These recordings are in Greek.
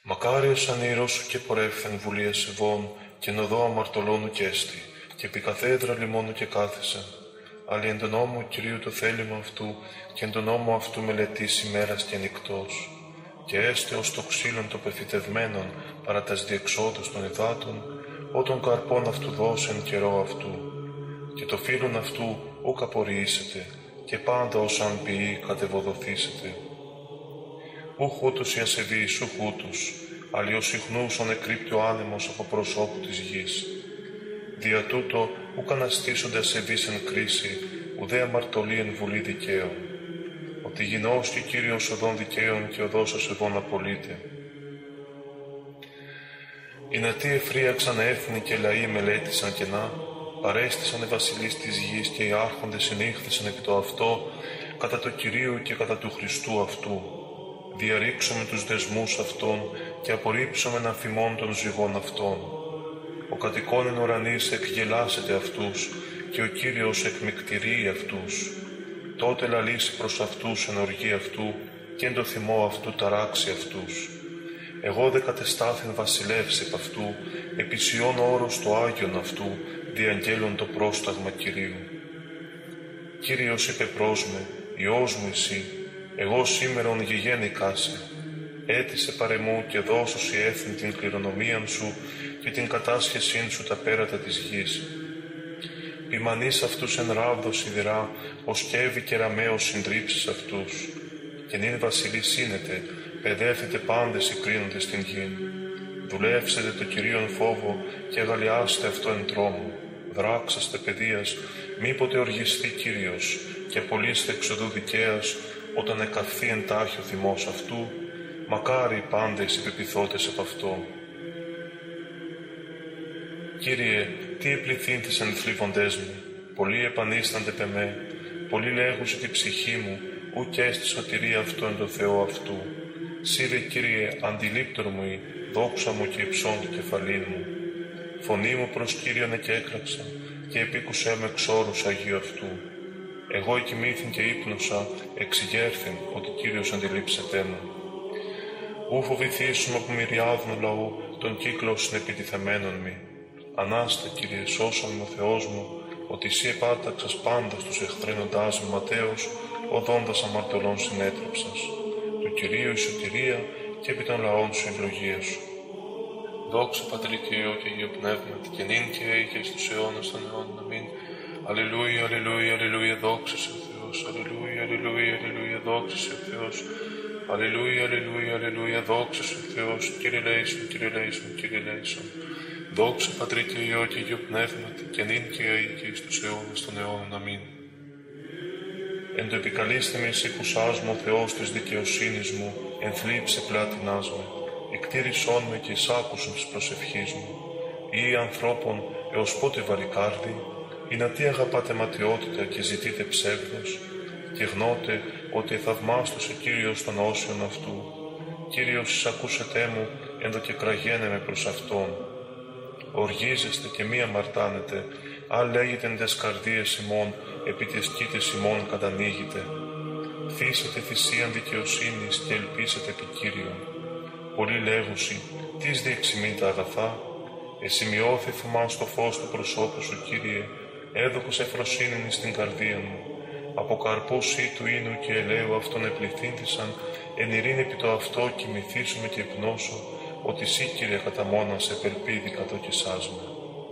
Μακάριος ανήρος σου και πορεύθεν βουλία σεβών, και νοδό αμαρτωλώνου κέστη, και επί καθέδρα λιμόνου και κάθεσεν. Αλλά εν τον νόμο Κυρίου το θέλημα αυτού, και εν τον νόμο αυτού μελετήσει μέρας και νυκτός. Και έστε ως το ξύλον το πεφυτευμένον παρά τας διεξόδους των υδάτων, ό των καρπών αυτού δώσεν καιρό αυτού. Και το φύλλον αυτού ουκ απορριήσετε, και πάντα ως αν ποιεί κατεβοδοθήσετε. Ούχ ούτους οι ασεβείς, ούχ ούτους, αλλιώς συχνούς ο νεκρύπτει ο άνεμος από προσώπου της γης. Δια τούτο ουκ αναστήσονται ασεβείς εν κρίση, ουδέ αμαρτωλοί εν βουλή δικαίων. Ότι γινός και Κύριος οδών δικαίων και οδός ασεβών απολύται. Οι νατοί εφρίαξαν έθνη και λαοί μελέτησαν κενά, παρέστησαν οι βασιλείς της γης και οι άρχοντες συνήχθησαν επί το αυτό, κατά το Κυρίου και κατά του Χριστού αυτού. Διαρρήξουμε τους δεσμούς αυτών και απορρίψουμε αμφιμών των ζυγών αυτών. Ο κατοικών εν ουρανής εκγελάσεται αυτούς και ο Κύριος εκμυκτηρεί αυτούς. Τότε λαλήσει προς αυτούς εν οργή αυτού και εν το θυμό αυτού ταράξει αυτούς. Εγώ δε κατεστάθην βασιλεύς επ' αυτού, επισιών όρος το Άγιον αυτού, διαγγέλων το πρόσταγμα Κυρίου. Κύριος είπε προς με, Υιός μου εσύ, εγώ σήμερον γηγέννηκα σε. Έτησε παρεμού και δώσουσι έθνη την κληρονομίαν σου και την κατάσχεσήν σου τα πέρατα της γης. Ποιμανείς αυτούς εν ράβδο σιδηρά, ως κέβη και ραμαίος συντρίψεις αυτούς. Και νυν βασιλείς σύνετε, παιδεύθετε πάντες οι κρίνοντες την γην. Δουλεύσετε το Κυρίον φόβο και αγαλιάστε αυτό εν τρόμο. Δράξαστε παιδείας, μήποτε οργιστεί Κύριος, και απολύστε εξοδού δικαίας, όταν εκαυθεί εν τάχει ο θυμός αυτού, μακάρι οι πάντες οι πεποιθώτες επ' αυτό. Κύριε, τι επληθύνθης εν θλίβοντές μου, πολλοί επανίστανται πε με, πολλοί λέγουσι τη ψυχή μου, ουκ έστι σωτηρία αυτό εν το Θεό αυτού. Σύρε, Κύριε, αντιλήπτορ μου η, δόξα μου και υψών του κεφαλήν μου. Φωνή μου προς Κύριον εκέκραξα, και επίκουσέ με εξ όρους Αγίου αυτού. Εγώ εκοιμήθην και ύπνωσα, εξηγέρθην ότι Κύριος αντιλήψετέ μου. Ου φοβηθήσουμε από μυριάδων λαού, τον κύκλο συνεπιτιθεμένων μη. Ανάστε, Κύριε, σώσον με ο Θεός μου, ότι εσύ επάταξας πάντα στους εχθρένοντάς μου ματέως, οδόντας αμαρτωλών συνέτρεψας. Του Κυρίου η σωτηρία και επί των λαών σου ευλογία σου. Δόξα Πατρί και Υιό και Αγίου Πνεύματι, και νυν και αεί και στους αιώνας των αιώνων. Αμήν. Αλληλούια, αλληλούια, αλληλούια, δόξα σε ο Θεός. Αλληλούια, αλληλούια, αλληλούια, δόξα σε ο Θεός. Αλληλούια, αλληλούια, αλληλούια, δόξα σε ο Θεός. Κύριε λέησον, Κύριε λέησον, Κύριε λέησον. Δόξα Πατρί και Υιό και Αγίου Πνεύματι, και νυν και αεί και στους αιώνας των αιώνων. Αμήν. Εν το επικαλείστε εις ήκουσάς μου ο Θεός της δικαιοσύνης μου, εν θλίψε πλάτινάς με. Εκτήρησόν με και εισάκουσον της προσευχής μου. Ή ανθρώπων έως πότε βαρικάρδι, ή να τι αγαπάτε ματιότητα και ζητείτε ψεύδος, και γνώτε ότι θαυμάστος ο Κύριος των όσιων αυτού. Κύριος εισακούσετε μου, εν το και κραγένε με προς Αυτόν. Οργίζεστε και μη αμαρτάνετε, αν λέγετε εν τες καρδίες ημών, επί τες κήτες ημών κατανοίγετε. Θύσετε θυσίαν δικαιοσύνης και ελπίσετε επί Κύριον. Πολλοί λέγουσι, τις διεξιμήν τα αγαθά, εσημειώθη θυμά στο φως του προσώπου σου, Κύριε, έδωκος εφροσύνην εις την καρδία μου. Από καρπούς ή του ίνου και ελαίου αυτόν επληθύνθησαν, εν ειρήνη επί το αυτό κοιμηθήσουμε και γνώσω, ότι σύ, Κύριε, κατά μόνας επελπίδη κατόκισάς με.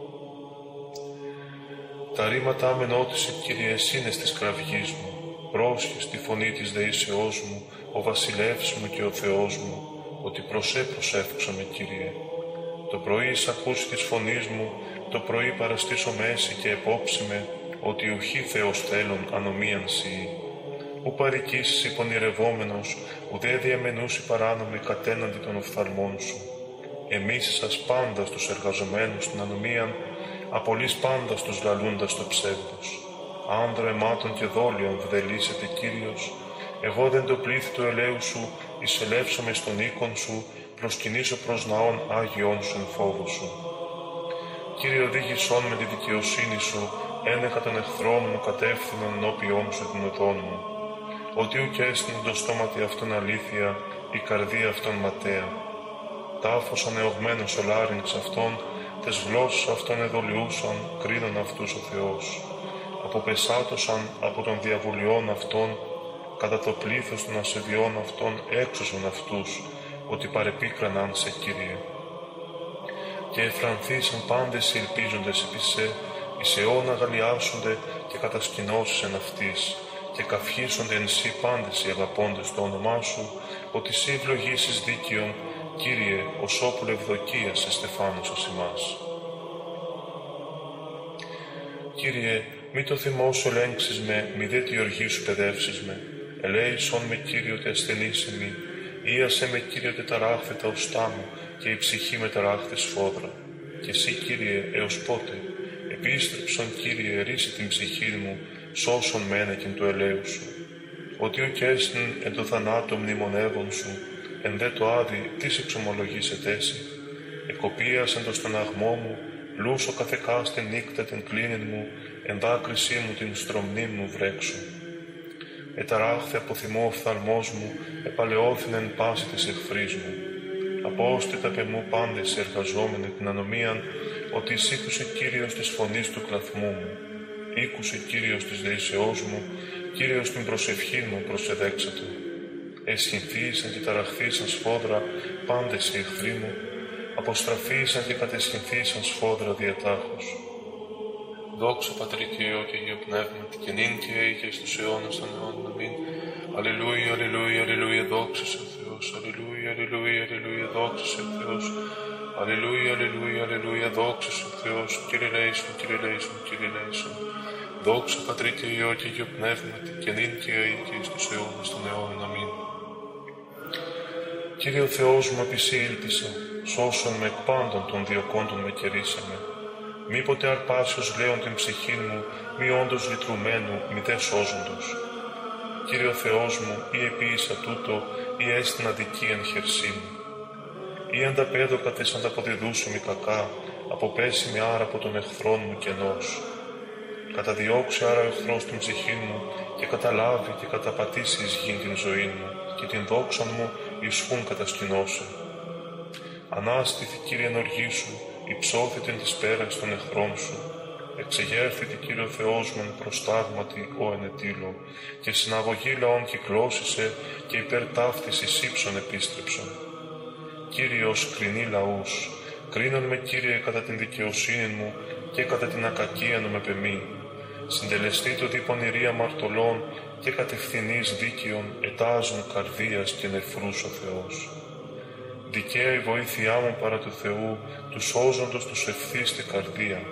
Τα ρήματά μεν ότισε, Κύριε, εσύνες της κραυγής μου, πρόσχες τη φωνή της δεήσεώς μου, ο βασιλεύς μου και ο Θεός μου, ότι προσεύξα με, Κύριε. Το πρωί εισακούσει της φωνής μου, το πρωί παραστήσω μέση και επόψη με, ότι ουχή Θεός θέλων ανομίαν σοι. Ου παρικήσεις υπονηρευόμενος, ουδέ διαμενούσι παράνομοι κατέναντι των οφθαλμών σου. Εμείς σας πάντα στους εργαζομένους την ανομίαν, απολύς πάντα στους λαλούντας το ψεύδος. Άνδρο αιμάτων και δόλιων βδελήσετε, Κύριος, εγώ δεν το πλήθη του ελαίου σου, εισελεύσομαι στον οίκον σου, προσκυνήσω προς ναών Άγιον σου εν φόβο σου. Κύριε, οδήγησόν με τη δικαιοσύνη σου, ένεχα των εχθρών μου κατεύθυνον ενώπιόν σου την οδόν μου. Ότι ουκ έστεινε το στόματι αυτόν αλήθεια, η καρδία αυτόν ματέα. τάφος ανεωγμένος ο λάρυγξ αυτών, τες γλώσσες αυτών εδολιούσαν, κρίνον αυτούς ο Θεός. Αποπεσάτωσαν από των διαβουλιών αυτών, κατά το πλήθος των ασεβιών αυτών έξωσον αυτούς, ότι παρεπίκραναν σε Κύριε. Και εφρανθήσαν πάντες οι ελπίζοντες επί σε, εις αιών αγαλιάσονται και κατασκηνώσεις εν αυτής, και καυχήσονται εν σύ πάντες οι αγαπώντες το όνομά σου, ότι σύ ευλογήσεις δίκαιον, Κύριε, ως όπουλ ευδοκίας εστεφάνωσας ημάς. Κύριε, μη το θυμό σου ελέγξεις με, μη δε τη οργή σου παιδεύσεις με. Ελέησον με, Κύριε, ότι ασθενής εμεί. Ίασε με, Κύριε, ότι ταράχθη τα ουστά μου και η ψυχή με ταράχθη σφόδρα. Και εσύ, Κύριε, έως πότε? Επίστρεψον, Κύριε, ρίση την ψυχή μου, σώσον με ένεκεν του ελέου σου. Ότι ουκ έστιν εν το θανάτο μνημονεύων σου, εν δε το άδει, τι εξομολογήσετε εσύ. Εκοπίασεν το στεναγμό μου, λούσο καθεκάς την νύκτα την κλίνην μου, εν δάκρυσή μου την στρομνή μου βρέξου. Εταράχθη από θυμό ο φθαλμός μου, επαλαιώθην εν πάση της εχθρής μου. Απόστητα πε μου πάντες εργαζόμενοι την ανομίαν, ότι εισήκουσε Κύριος της φωνής του κλαθμού μου. Ήκουσε Κύριος της δεήσεώς μου, Κύριος την προσευχή μου προσεδέξατο. Εσχυνθήσαν και ταραχθήσαν σφόδρα πάντες οι εχθροί μου, αποστραφήσαν και κατεσχυνθήσαν σφόδρα διατάχους. Δόξα Πατρί και Υιό και Αγίο Πνεύματι, και νυν και αεί και στους αιώνας των αιώνων. Αμήν. Αλληλούια, αλληλούια, αλληλούια, δόξα σε ο Θεός. Αλληλούια, αλληλούια, αλληλούια, δόξα σε ο Θεός. Αλληλούια, αλληλούια, αλληλούια, δόξα σε ο Θεός. Κύριε ελέησον, Κύριε ελέησον, Κύριε ελέησον. Δόξα Πατρί και Υιό και Αγίο Πνεύματι, και νυν και αεί και στους αιώνας των αιώνων. Αμήν. Κύριε ο Θεός μου, επί σοι ήλπισα, σώσον με εκ πάντων των διωκόντων με κερίσαμε. Μήποτε αρπάσιος λέον την ψυχήν μου, μη όντως λυτρουμένου, μη δε σώζοντος. Κύριε ο Θεός μου, ή επίησα τούτο, ή έστιν αδικίαν χερσί μου. Ή ανταπέδοκα τες ανταποδιδούσου μη κακά, αποπέσιμη άρα από τον εχθρόν μου κενός. Καταδιώξει άρα ο εχθρός την ψυχήν μου, και καταλάβει και καταπατήσει εις γην την ζωή μου, και την δόξαν μου ισχούν κατασκηνώσει. Ανάστηθη, Κύριε, εν οργή σου, υψώθητεν της πέρας των εχθρών σου. Εξεγέρθητη, Κύριε ο Θεός μου, προστάγματι, ο ενετήλω, και συναγωγή λαών κυκλώσισε, και υπέρ ταύτης εις ύψων επίστρεψον. Κύριος κρινεί λαούς, κρίνον με, Κύριε, κατά την δικαιοσύνη μου, και κατά την ακακίαν με πεμή. Συντελεστεί το δι πονηρία μαρτωλών, και κατευθυνείς δίκαιων ετάζουν καρδίας και νεφρούς ο Θεός. Δικαία η βοήθειά μου παρά του Θεού, τους σώζοντος τους ευθύστη καρδία.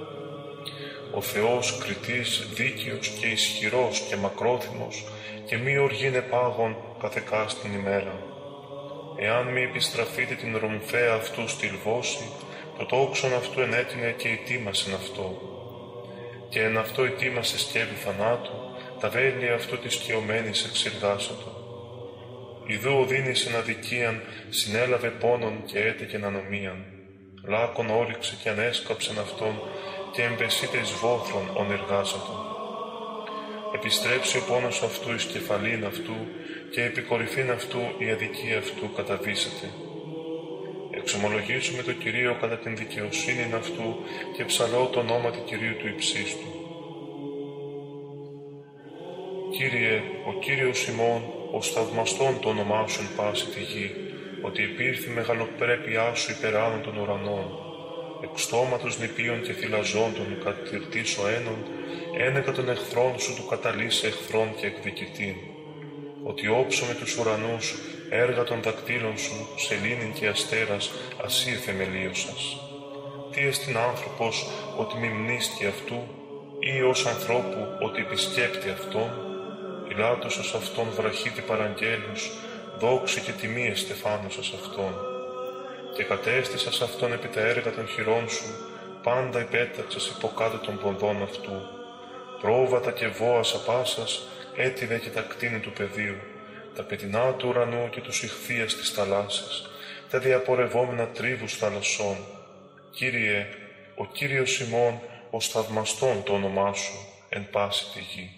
Ο Θεός κριτής, δίκαιος και ισχυρός και μακρόθυμος, και μη οργήν επάγων καθεκάς την ημέρα. Εάν μη επιστραφείτε την ρομφαία αυτού στυλβώσει, το τόξον αυτού ενέτεινε και ετοίμασεν αυτό. Και εν αυτό ετοίμασε σκεύη θανάτου, τα βέλη αυτού της σκιωμένης εξηργάσατο. Ιδού οδύνησεν αδικίαν, συνέλαβε πόνον και έτεκεν ανομίαν. Λάκων όριξε και ανέσκαψεν αυτόν, και εμπεσίτε εις βόθρων ονεργάσατο. Επιστρέψει ο πόνος αυτού εις κεφαλήν αυτού, και επί κορυφήν αυτού η αδικία αυτού καταβήσεται. Εξομολογήσουμε το Κυρίο κατά την δικαιοσύνην αυτού, και ψαλώ το ονόματι Κυρίου του υψίστου. Κύριε, ο Κύριος ημών, ως θαυμαστόν το όνομά σου εν πάση τη γη, ότι υπήρθη μεγαλοπρέπειά σου υπεράνω των ουρανών. Εκ στόματος νηπίων και θυλαζόντων κατηρτής ο ένων, ένεκα των εχθρών σου του καταλύσε εχθρών και εκδικητήν. Ότι όψω με τους ουρανούς, έργα των δακτύλων σου, σελήνην και αστέρας, ασύ θεμελίωσας. Τι εστιν άνθρωπος, ότι μη μνήσκει αυτού, ή ως ανθρώπου, ότι επισκέπτει αυτόν. Πιλάτωσας αυτόν βραχίτη παραγγέλους, δόξη και τιμή εστεφάνωσας αυτόν. Και κατέστησας αυτόν επί τα έργα των χειρών σου, πάντα υπέταξας υποκάτω των ποδών αυτού. Πρόβατα και βόας απάσας, έτιδε και τα κτίνη του πεδίου, τα πετεινά του ουρανού και τους ηχθείας της θαλάσσης, τα διαπορευόμενα τρίβους θαλασσών. Κύριε, ο Κύριος ημών, ως θαυμαστόν το όνομά σου, εν πάση τη γη.